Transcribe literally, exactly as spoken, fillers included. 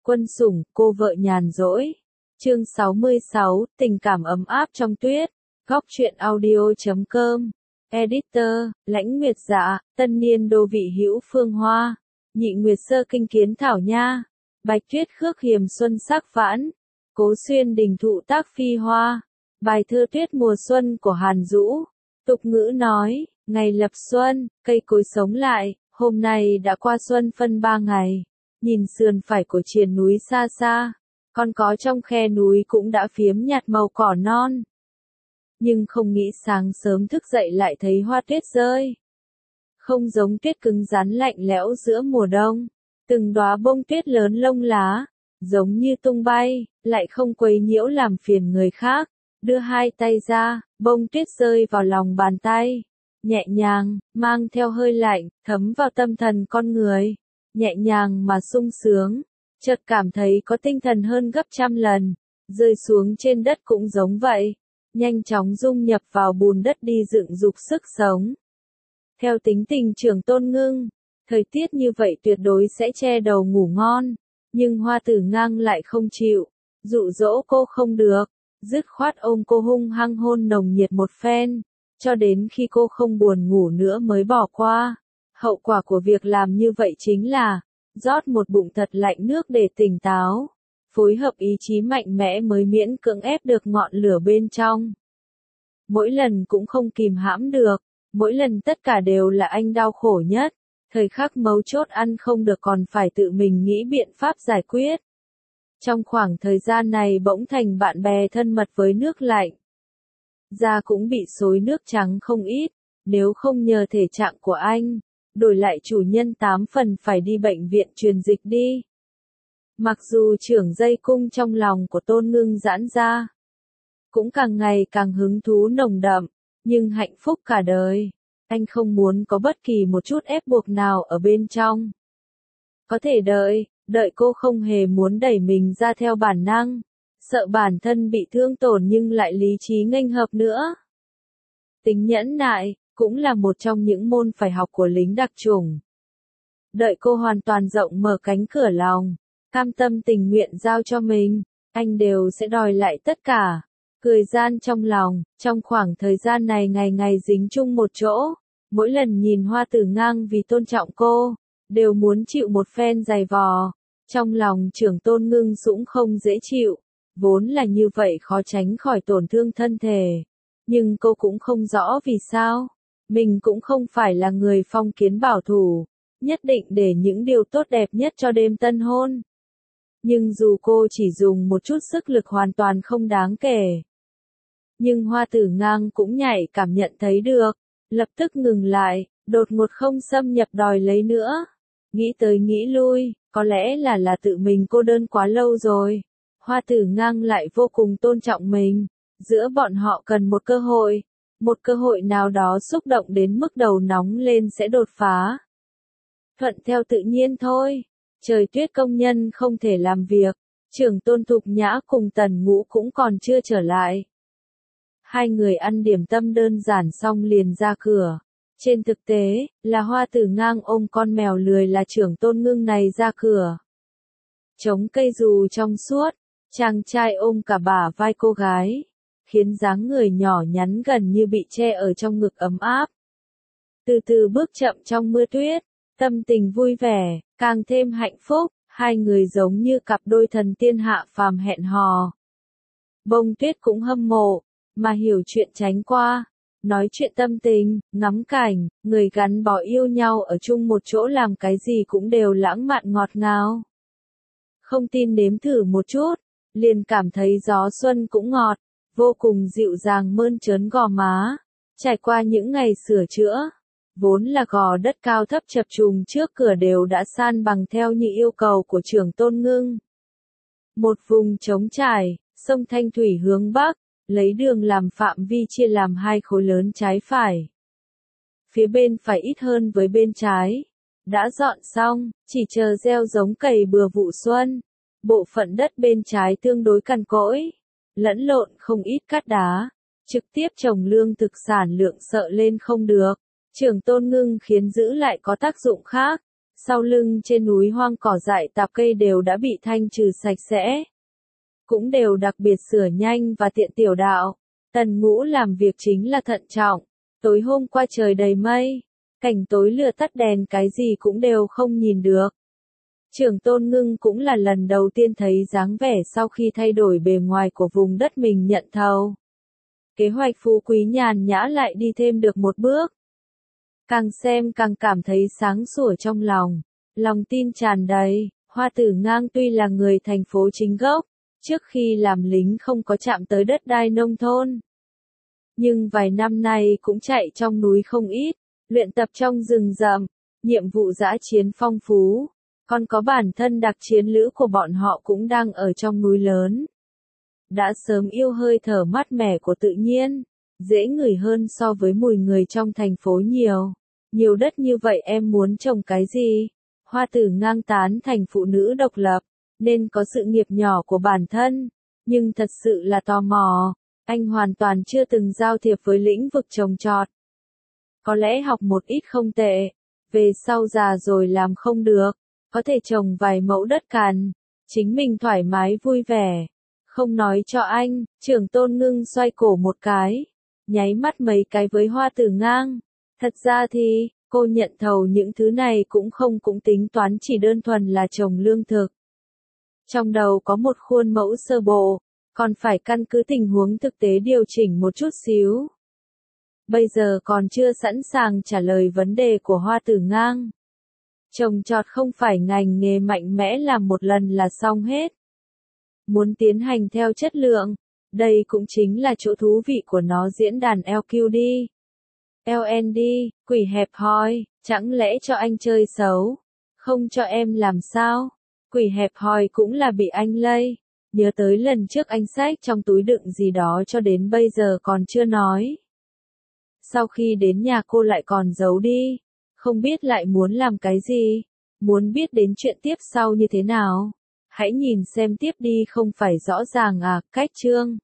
Quân sủng, cô vợ nhàn rỗi. Chương sáu mươi sáu, tình cảm ấm áp trong tuyết. Góc truyện audio chấm com. Editor, Lãnh Nguyệt Dạ, Tân Niên Đô Vị Hữu Phương Hoa. Nhị Nguyệt Sơ Kinh Kiến Thảo Nha. Bạch Tuyết Khước Hiềm Xuân Sắc Vãn. Cố Xuyên Đình Thụ Tác Phi Hoa. Bài thơ Tuyết Mùa Xuân của Hàn Dũ. Tục ngữ nói, ngày lập xuân, cây cối sống lại, hôm nay đã qua xuân phân ba ngày. Nhìn sườn phải của triền núi xa xa, con có trong khe núi cũng đã phiếm nhạt màu cỏ non. Nhưng không nghĩ sáng sớm thức dậy lại thấy hoa tuyết rơi. Không giống tuyết cứng rắn lạnh lẽo giữa mùa đông, từng đóa bông tuyết lớn lông lá, giống như tung bay, lại không quấy nhiễu làm phiền người khác. Đưa hai tay ra, bông tuyết rơi vào lòng bàn tay, nhẹ nhàng, mang theo hơi lạnh, thấm vào tâm thần con người. Nhẹ nhàng mà sung sướng, chợt cảm thấy có tinh thần hơn gấp trăm lần, rơi xuống trên đất cũng giống vậy, nhanh chóng dung nhập vào bùn đất đi dựng dục sức sống. Theo tính tình Trưởng Tôn Ngưng, thời tiết như vậy tuyệt đối sẽ che đầu ngủ ngon, nhưng Hoa Tử Ngang lại không chịu, dụ dỗ cô không được, dứt khoát ôm cô hung hăng hôn nồng nhiệt một phen, cho đến khi cô không buồn ngủ nữa mới bỏ qua. Hậu quả của việc làm như vậy chính là, rót một bụng thật lạnh nước để tỉnh táo, phối hợp ý chí mạnh mẽ mới miễn cưỡng ép được ngọn lửa bên trong. Mỗi lần cũng không kìm hãm được, mỗi lần tất cả đều là anh đau khổ nhất, thời khắc mấu chốt ăn không được còn phải tự mình nghĩ biện pháp giải quyết. Trong khoảng thời gian này bỗng thành bạn bè thân mật với nước lạnh. Da cũng bị xối nước trắng không ít, nếu không nhờ thể trạng của anh, đổi lại chủ nhân tám phần phải đi bệnh viện truyền dịch đi. Mặc dù trưởng dây cung trong lòng của Tôn Ngưng giãn ra, cũng càng ngày càng hứng thú nồng đậm, nhưng hạnh phúc cả đời, anh không muốn có bất kỳ một chút ép buộc nào ở bên trong. Có thể đợi, đợi cô không hề muốn đẩy mình ra theo bản năng, sợ bản thân bị thương tổn nhưng lại lý trí nghênh hợp nữa. Tính nhẫn nại cũng là một trong những môn phải học của lính đặc chủng. Đợi cô hoàn toàn rộng mở cánh cửa lòng, cam tâm tình nguyện giao cho mình, anh đều sẽ đòi lại tất cả. Cười gian trong lòng, trong khoảng thời gian này ngày ngày dính chung một chỗ, mỗi lần nhìn Hoa Tử Ngang vì tôn trọng cô, đều muốn chịu một phen dày vò. Trong lòng Trưởng Tôn Ngưng cũng không dễ chịu, vốn là như vậy khó tránh khỏi tổn thương thân thể. Nhưng cô cũng không rõ vì sao. Mình cũng không phải là người phong kiến bảo thủ, nhất định để những điều tốt đẹp nhất cho đêm tân hôn. Nhưng dù cô chỉ dùng một chút sức lực hoàn toàn không đáng kể. Nhưng Hoa Tử Ngang cũng nhạy cảm nhận thấy được, lập tức ngừng lại, đột ngột không xâm nhập đòi lấy nữa. Nghĩ tới nghĩ lui, có lẽ là là tự mình cô đơn quá lâu rồi. Hoa Tử Ngang lại vô cùng tôn trọng mình, giữa bọn họ cần một cơ hội. Một cơ hội nào đó xúc động đến mức đầu nóng lên sẽ đột phá. Thuận theo tự nhiên thôi. Trời tuyết công nhân không thể làm việc. Trưởng Tôn Thục Nhã cùng Tần Ngũ cũng còn chưa trở lại. Hai người ăn điểm tâm đơn giản xong liền ra cửa. Trên thực tế, là Hoa Tử Ngang ôm con mèo lười là Trưởng Tôn Ngưng này ra cửa. Chống cây dù trong suốt, chàng trai ôm cả bả vai cô gái, khiến dáng người nhỏ nhắn gần như bị che ở trong ngực ấm áp. Từ từ bước chậm trong mưa tuyết, tâm tình vui vẻ, càng thêm hạnh phúc, hai người giống như cặp đôi thần tiên hạ phàm hẹn hò. Bông tuyết cũng hâm mộ, mà hiểu chuyện tránh qua, nói chuyện tâm tình, ngắm cảnh, người gắn bó yêu nhau ở chung một chỗ làm cái gì cũng đều lãng mạn ngọt ngào. Không tin nếm thử một chút, liền cảm thấy gió xuân cũng ngọt. Vô cùng dịu dàng mơn trớn gò má, trải qua những ngày sửa chữa, vốn là gò đất cao thấp chập trùng trước cửa đều đã san bằng theo như yêu cầu của Trưởng Tôn Ngưng. Một vùng trống trải, sông Thanh Thủy hướng bắc, lấy đường làm phạm vi chia làm hai khối lớn trái phải. Phía bên phải ít hơn với bên trái, đã dọn xong, chỉ chờ gieo giống cày bừa vụ xuân. Bộ phận đất bên trái tương đối cằn cỗi, lẫn lộn không ít cát đá, trực tiếp trồng lương thực sản lượng sợ lên không được. Trưởng Tôn Ngưng khiến giữ lại có tác dụng khác, Sau lưng trên núi hoang cỏ dại tạp cây đều đã bị thanh trừ sạch sẽ. Cũng đều đặc biệt sửa nhanh và tiện tiểu đạo. Tần Ngũ làm việc chính là thận trọng. Tối hôm qua trời đầy mây. Cảnh tối lửa tắt đèn cái gì cũng đều không nhìn được. Trưởng Tôn Ngưng cũng là lần đầu tiên thấy dáng vẻ sau khi thay đổi bề ngoài của vùng đất mình nhận thầu. Kế hoạch phú quý nhàn nhã lại đi thêm được một bước. Càng xem càng cảm thấy sáng sủa trong lòng, lòng tin tràn đầy. Hoa Tử Ngang tuy là người thành phố chính gốc, trước khi làm lính không có chạm tới đất đai nông thôn. Nhưng vài năm nay cũng chạy trong núi không ít, luyện tập trong rừng rậm, nhiệm vụ dã chiến phong phú. Còn có bản thân đặc chiến lữ của bọn họ cũng đang ở trong núi lớn. Đã sớm yêu hơi thở mát mẻ của tự nhiên, dễ ngửi hơn so với mùi người trong thành phố nhiều. Nhiều đất như vậy em muốn trồng cái gì? Hoa Tử Ngang tán thành phụ nữ độc lập, nên có sự nghiệp nhỏ của bản thân. Nhưng thật sự là tò mò, anh hoàn toàn chưa từng giao thiệp với lĩnh vực trồng trọt. Có lẽ học một ít không tệ, về sau già rồi làm không được, có thể trồng vài mẫu đất cằn, chính mình thoải mái vui vẻ. Không nói cho anh, Trưởng Tôn Ngưng xoay cổ một cái, nháy mắt mấy cái với Hoa Tử Ngang. Thật ra thì, cô nhận thầu những thứ này cũng không cũng tính toán chỉ đơn thuần là trồng lương thực. Trong đầu có một khuôn mẫu sơ bộ, còn phải căn cứ tình huống thực tế điều chỉnh một chút xíu. Bây giờ còn chưa sẵn sàng trả lời vấn đề của Hoa Tử Ngang. Trồng trọt không phải ngành nghề mạnh mẽ làm một lần là xong hết. Muốn tiến hành theo chất lượng, đây cũng chính là chỗ thú vị của nó. Diễn đàn lờ quy đê. lờ en đê, quỷ hẹp hòi, chẳng lẽ cho anh chơi xấu, không cho em làm sao? Quỷ hẹp hòi cũng là bị anh lây. Nhớ tới lần trước anh xách trong túi đựng gì đó cho đến bây giờ còn chưa nói. Sau khi đến nhà cô lại còn giấu đi, không biết lại muốn làm cái gì. Muốn biết đến chuyện tiếp sau như thế nào? Hãy nhìn xem tiếp đi, không phải rõ ràng à? Cách chương